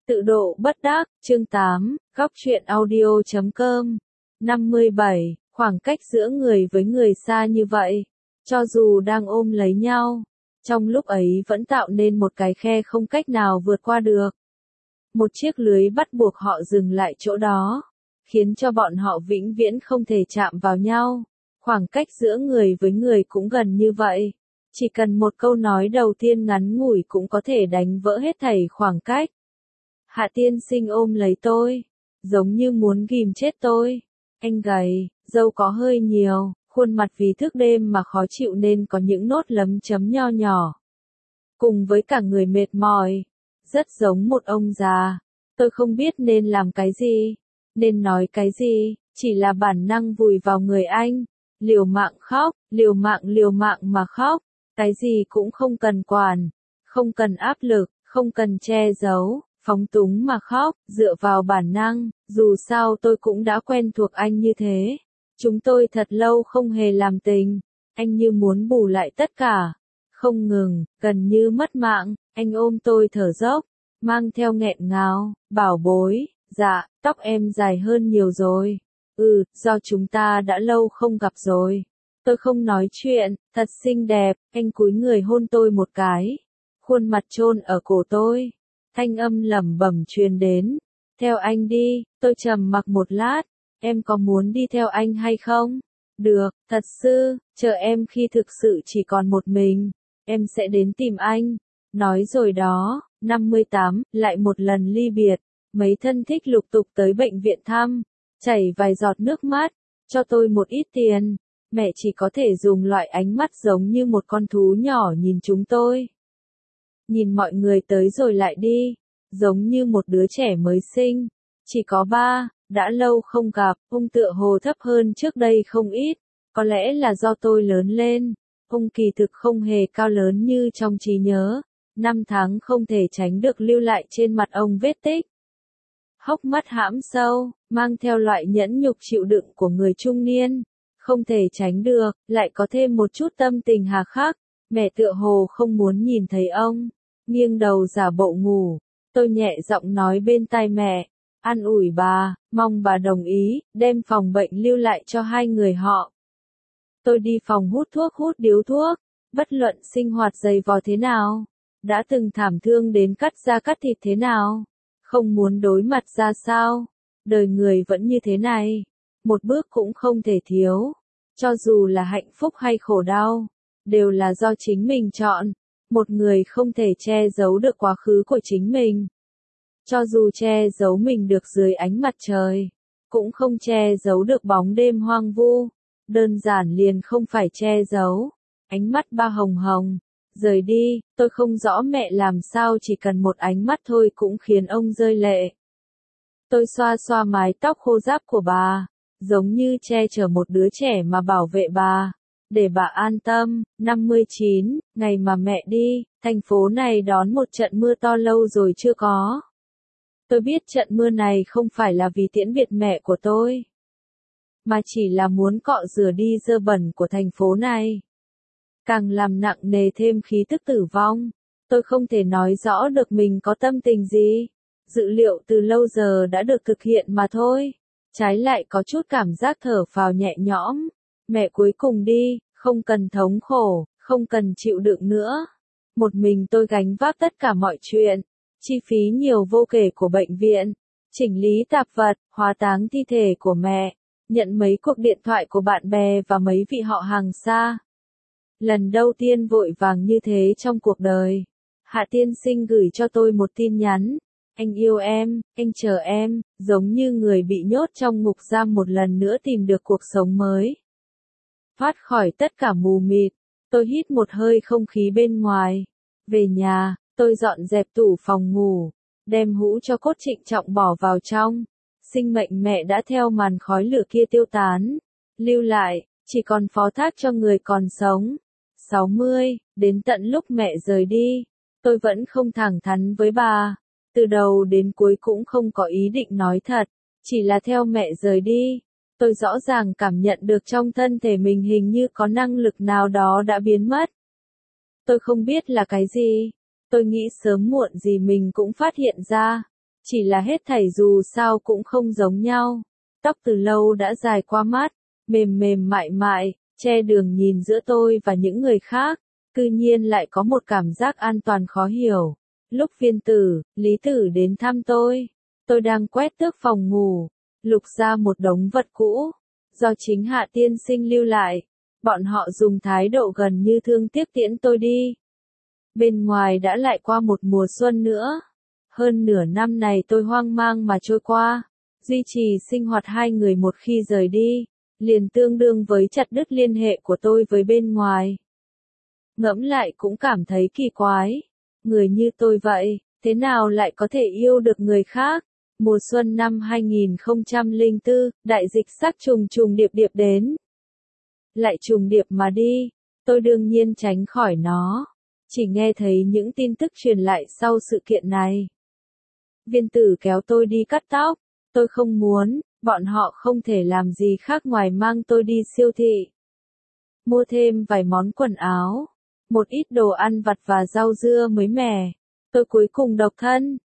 Tự độ bất đắc, chương 8, góc truyện audio.com. 57, khoảng cách giữa người với người xa như vậy, cho dù đang ôm lấy nhau, trong lúc ấy vẫn tạo nên một cái khe không cách nào vượt qua được. Một chiếc lưới bắt buộc họ dừng lại chỗ đó, khiến cho bọn họ vĩnh viễn không thể chạm vào nhau. Khoảng cách giữa người với người cũng gần như vậy. Chỉ cần một câu nói đầu tiên ngắn ngủi cũng có thể đánh vỡ hết thảy khoảng cách. Hạ tiên sinh ôm lấy tôi, giống như muốn ghim chết tôi. Anh gầy, râu có hơi nhiều, khuôn mặt vì thức đêm mà khó chịu nên có những nốt lấm chấm nho nhỏ. Cùng với cả người mệt mỏi, rất giống một ông già. Tôi không biết nên làm cái gì, nên nói cái gì, chỉ là bản năng vùi vào người anh. Liều mạng khóc, liều mạng mà khóc, cái gì cũng không cần quản, không cần áp lực, không cần che giấu, phóng túng mà khóc, dựa vào bản năng, dù sao tôi cũng đã quen thuộc anh như thế. Chúng tôi thật lâu không hề làm tình, anh như muốn bù lại tất cả, không ngừng, gần như mất mạng, anh ôm tôi thở dốc, mang theo nghẹn ngào, bảo bối, dạ, tóc em dài hơn nhiều rồi. Do chúng ta đã lâu không gặp rồi. Tôi không nói chuyện, thật xinh đẹp, anh cúi người hôn tôi một cái. Khuôn mặt chôn ở cổ tôi. Thanh âm lẩm bẩm truyền đến. Theo anh đi, tôi trầm mặc một lát. Em có muốn đi theo anh hay không? Được, thật sự, chờ em khi thực sự chỉ còn một mình. Em sẽ đến tìm anh. Nói rồi đó, 58, lại một lần ly biệt. Mấy thân thích lục tục tới bệnh viện thăm. Chảy vài giọt nước mắt, cho tôi một ít tiền. Mẹ chỉ có thể dùng loại ánh mắt giống như một con thú nhỏ nhìn chúng tôi. Nhìn mọi người tới rồi lại đi, giống như một đứa trẻ mới sinh. Chỉ có ba, đã lâu không gặp, ông tựa hồ thấp hơn trước đây không ít. Có lẽ là do tôi lớn lên, ông kỳ thực không hề cao lớn như trong trí nhớ. 5 tháng không thể tránh được lưu lại trên mặt ông vết tích. Hốc mắt hãm sâu, mang theo loại nhẫn nhục chịu đựng của người trung niên. Không thể tránh được, lại có thêm một chút tâm tình hà khắc. Mẹ tựa hồ không muốn nhìn thấy ông, nghiêng đầu giả bộ ngủ. Tôi nhẹ giọng nói bên tai mẹ, an ủi bà, mong bà đồng ý, đem phòng bệnh lưu lại cho hai người họ. Tôi đi phòng hút thuốc hút điếu thuốc, bất luận sinh hoạt dày vò thế nào, đã từng thảm thương đến cắt da cắt thịt thế nào, không muốn đối mặt ra sao, đời người vẫn như thế này, một bước cũng không thể thiếu, cho dù là hạnh phúc hay khổ đau, đều là do chính mình chọn, một người không thể che giấu được quá khứ của chính mình. Cho dù che giấu mình được dưới ánh mặt trời, cũng không che giấu được bóng đêm hoang vu, đơn giản liền không phải che giấu. Ánh mắt ba hồng hồng, rời đi, tôi không rõ mẹ làm sao chỉ cần một ánh mắt thôi cũng khiến ông rơi lệ. Tôi xoa xoa mái tóc khô ráp của bà, giống như che chở một đứa trẻ mà bảo vệ bà, để bà an tâm. 59, ngày mà mẹ đi, thành phố này đón một trận mưa to lâu rồi chưa có. Tôi biết trận mưa này không phải là vì tiễn biệt mẹ của tôi, mà chỉ là muốn cọ rửa đi dơ bẩn của thành phố này. Càng làm nặng nề thêm khí tức tử vong. Tôi không thể nói rõ được mình có tâm tình gì. Dự liệu từ lâu giờ đã được thực hiện mà thôi. Trái lại có chút cảm giác thở phào nhẹ nhõm. Mẹ cuối cùng đi, không cần thống khổ, không cần chịu đựng nữa. Một mình tôi gánh vác tất cả mọi chuyện. Chi phí nhiều vô kể của bệnh viện. Chỉnh lý tạp vật, hóa táng thi thể của mẹ. Nhận mấy cuộc điện thoại của bạn bè và mấy vị họ hàng xa. Lần đầu tiên vội vàng như thế trong cuộc đời. Hạ tiên sinh gửi cho tôi một tin nhắn. Anh yêu em, anh chờ em, giống như người bị nhốt trong ngục giam một lần nữa tìm được cuộc sống mới. Thoát khỏi tất cả mù mịt, tôi hít một hơi không khí bên ngoài. Về nhà, tôi dọn dẹp tủ phòng ngủ, đem hũ cho cốt trịnh trọng bỏ vào trong. Sinh mệnh mẹ đã theo màn khói lửa kia tiêu tán. Lưu lại, chỉ còn phó thác cho người còn sống. 60, đến tận lúc mẹ rời đi, tôi vẫn không thẳng thắn với bà. Từ đầu đến cuối cũng không có ý định nói thật, chỉ là theo mẹ rời đi. Tôi rõ ràng cảm nhận được trong thân thể mình hình như có năng lực nào đó đã biến mất. Tôi không biết là cái gì. Tôi nghĩ sớm muộn gì mình cũng phát hiện ra. Chỉ là hết thảy dù sao cũng không giống nhau. Tóc từ lâu đã dài qua mắt, mềm mềm mại mại, che đường nhìn giữa tôi và những người khác, cư nhiên lại có một cảm giác an toàn khó hiểu. Lúc Viên Tử, Lý Tử đến thăm tôi đang quét tước phòng ngủ, lục ra một đống vật cũ, do chính Hạ tiên sinh lưu lại. Bọn họ dùng thái độ gần như thương tiếc tiễn tôi đi. Bên ngoài đã lại qua một mùa xuân nữa. Hơn nửa năm này tôi hoang mang mà trôi qua. Duy trì sinh hoạt hai người một khi rời đi, liền tương đương với chặt đứt liên hệ của tôi với bên ngoài. Ngẫm lại cũng cảm thấy kỳ quái. Người như tôi vậy, thế nào lại có thể yêu được người khác? Mùa xuân năm 2004, đại dịch sắc trùng trùng điệp điệp đến. Lại trùng điệp mà đi, tôi đương nhiên tránh khỏi nó. Chỉ nghe thấy những tin tức truyền lại sau sự kiện này. Viên Tử kéo tôi đi cắt tóc. Tôi không muốn, bọn họ không thể làm gì khác ngoài mang tôi đi siêu thị. Mua thêm vài món quần áo, một ít đồ ăn vặt và rau dưa mới mẻ. Tôi cuối cùng độc thân.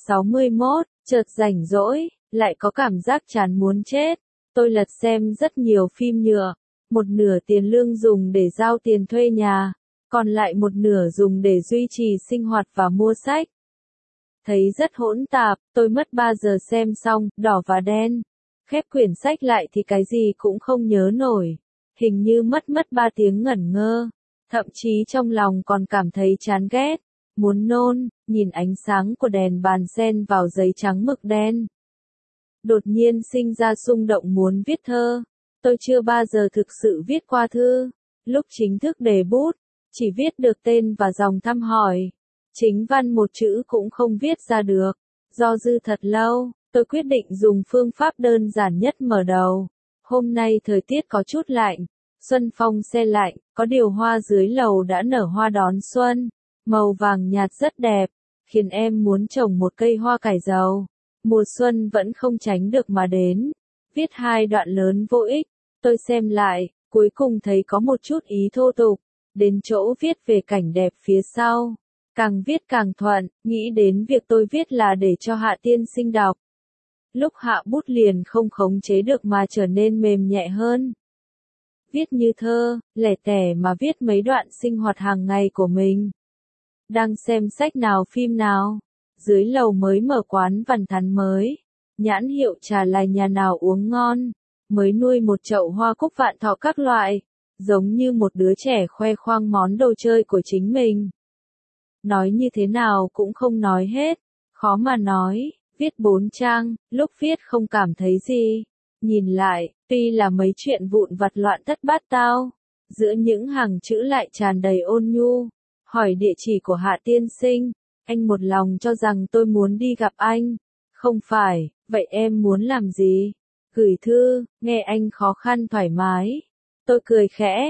61, chợt rảnh rỗi, lại có cảm giác chán muốn chết. Tôi lật xem rất nhiều phim nhựa. Một nửa tiền lương dùng để giao tiền thuê nhà, còn lại một nửa dùng để duy trì sinh hoạt và mua sách. Thấy rất hỗn tạp, tôi mất 3 giờ xem xong, đỏ và đen. Khép quyển sách lại thì cái gì cũng không nhớ nổi. Hình như mất 3 tiếng ngẩn ngơ. Thậm chí trong lòng còn cảm thấy chán ghét, muốn nôn, nhìn ánh sáng của đèn bàn xen vào giấy trắng mực đen. Đột nhiên sinh ra xung động muốn viết thơ. Tôi chưa bao giờ thực sự viết qua thư. Lúc chính thức đề bút, chỉ viết được tên và dòng thăm hỏi. Chính văn một chữ cũng không viết ra được. Do dự thật lâu, tôi quyết định dùng phương pháp đơn giản nhất mở đầu. Hôm nay thời tiết có chút lạnh. Xuân phong se lạnh, có điều hoa dưới lầu đã nở hoa đón xuân. Màu vàng nhạt rất đẹp, khiến em muốn trồng một cây hoa cải dầu. Mùa xuân vẫn không tránh được mà đến. Viết 2 đoạn lớn vô ích. Tôi xem lại, cuối cùng thấy có một chút ý thô tục. Đến chỗ viết về cảnh đẹp phía sau. Càng viết càng thuận, nghĩ đến việc tôi viết là để cho Hạ tiên sinh đọc. Lúc hạ bút liền không khống chế được mà trở nên mềm nhẹ hơn. Viết như thơ, lẻ tẻ mà viết mấy đoạn sinh hoạt hàng ngày của mình. Đang xem sách nào phim nào. Dưới lầu mới mở quán văn thắn mới. Nhãn hiệu trà là nhà nào uống ngon. Mới nuôi một chậu hoa cúc vạn thọ các loại. Giống như một đứa trẻ khoe khoang món đồ chơi của chính mình. Nói như thế nào cũng không nói hết. Khó mà nói, viết 4 trang, lúc viết không cảm thấy gì. Nhìn lại, tuy là mấy chuyện vụn vặt loạn thất bát tao, giữa những hàng chữ lại tràn đầy ôn nhu. Hỏi địa chỉ của Hạ tiên sinh, anh một lòng cho rằng tôi muốn đi gặp anh. Không phải, vậy em muốn làm gì? Gửi thư, nghe anh khó khăn thoải mái. Tôi cười khẽ.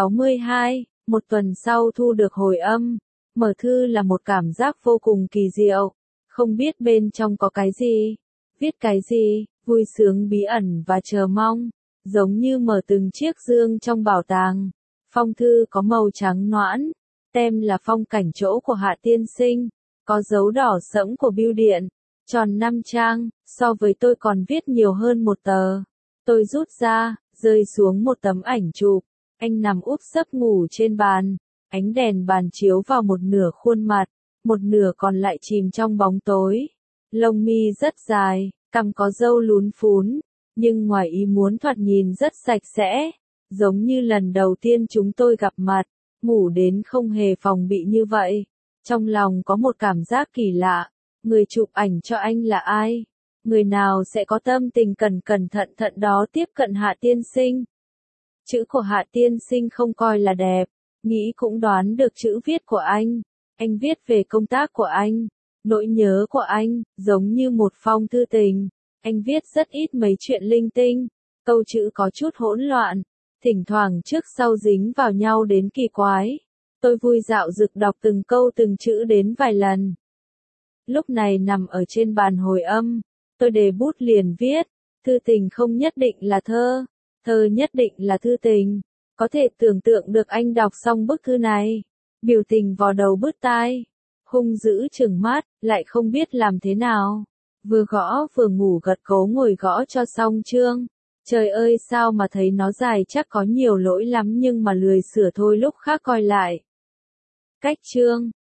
62, một tuần sau thu được hồi âm. Mở thư là một cảm giác vô cùng kỳ diệu. Không biết bên trong có cái gì, viết cái gì, vui sướng bí ẩn và chờ mong. Giống như mở từng chiếc dương trong bảo tàng. Phong thư có màu trắng noãn. Tem là phong cảnh chỗ của Hạ tiên sinh. Có dấu đỏ sẫm của bưu điện. Tròn 5 trang, so với tôi còn viết nhiều hơn một tờ. Tôi rút ra, rơi xuống một tấm ảnh chụp. Anh nằm úp sấp ngủ trên bàn. Ánh đèn bàn chiếu vào một nửa khuôn mặt, một nửa còn lại chìm trong bóng tối. Lông mi rất dài, cằm có râu lún phún, nhưng ngoài ý muốn thoạt nhìn rất sạch sẽ. Giống như lần đầu tiên chúng tôi gặp mặt, ngủ đến không hề phòng bị như vậy. Trong lòng có một cảm giác kỳ lạ. Người chụp ảnh cho anh là ai? Người nào sẽ có tâm tình cẩn thận đó tiếp cận Hạ tiên sinh? Chữ của Hạ tiên sinh không coi là đẹp. Nghĩ cũng đoán được chữ viết của anh. Anh viết về công tác của anh, nỗi nhớ của anh, giống như một phong thư tình. Anh viết rất ít mấy chuyện linh tinh. Câu chữ có chút hỗn loạn. Thỉnh thoảng trước sau dính vào nhau đến kỳ quái. Tôi vui dạo dực đọc từng câu từng chữ đến vài lần. Lúc này nằm ở trên bàn hồi âm. Tôi đề bút liền viết. Thư tình không nhất định là thơ. Thơ nhất định là thư tình. Có thể tưởng tượng được anh đọc xong bức thư này. Biểu tình vò đầu bứt tai. Hung dữ trừng mắt, lại không biết làm thế nào. Vừa gõ vừa ngủ gật gấu ngồi gõ cho xong chương. Trời ơi sao mà thấy nó dài chắc có nhiều lỗi lắm nhưng mà lười sửa thôi lúc khác coi lại. Cách chương.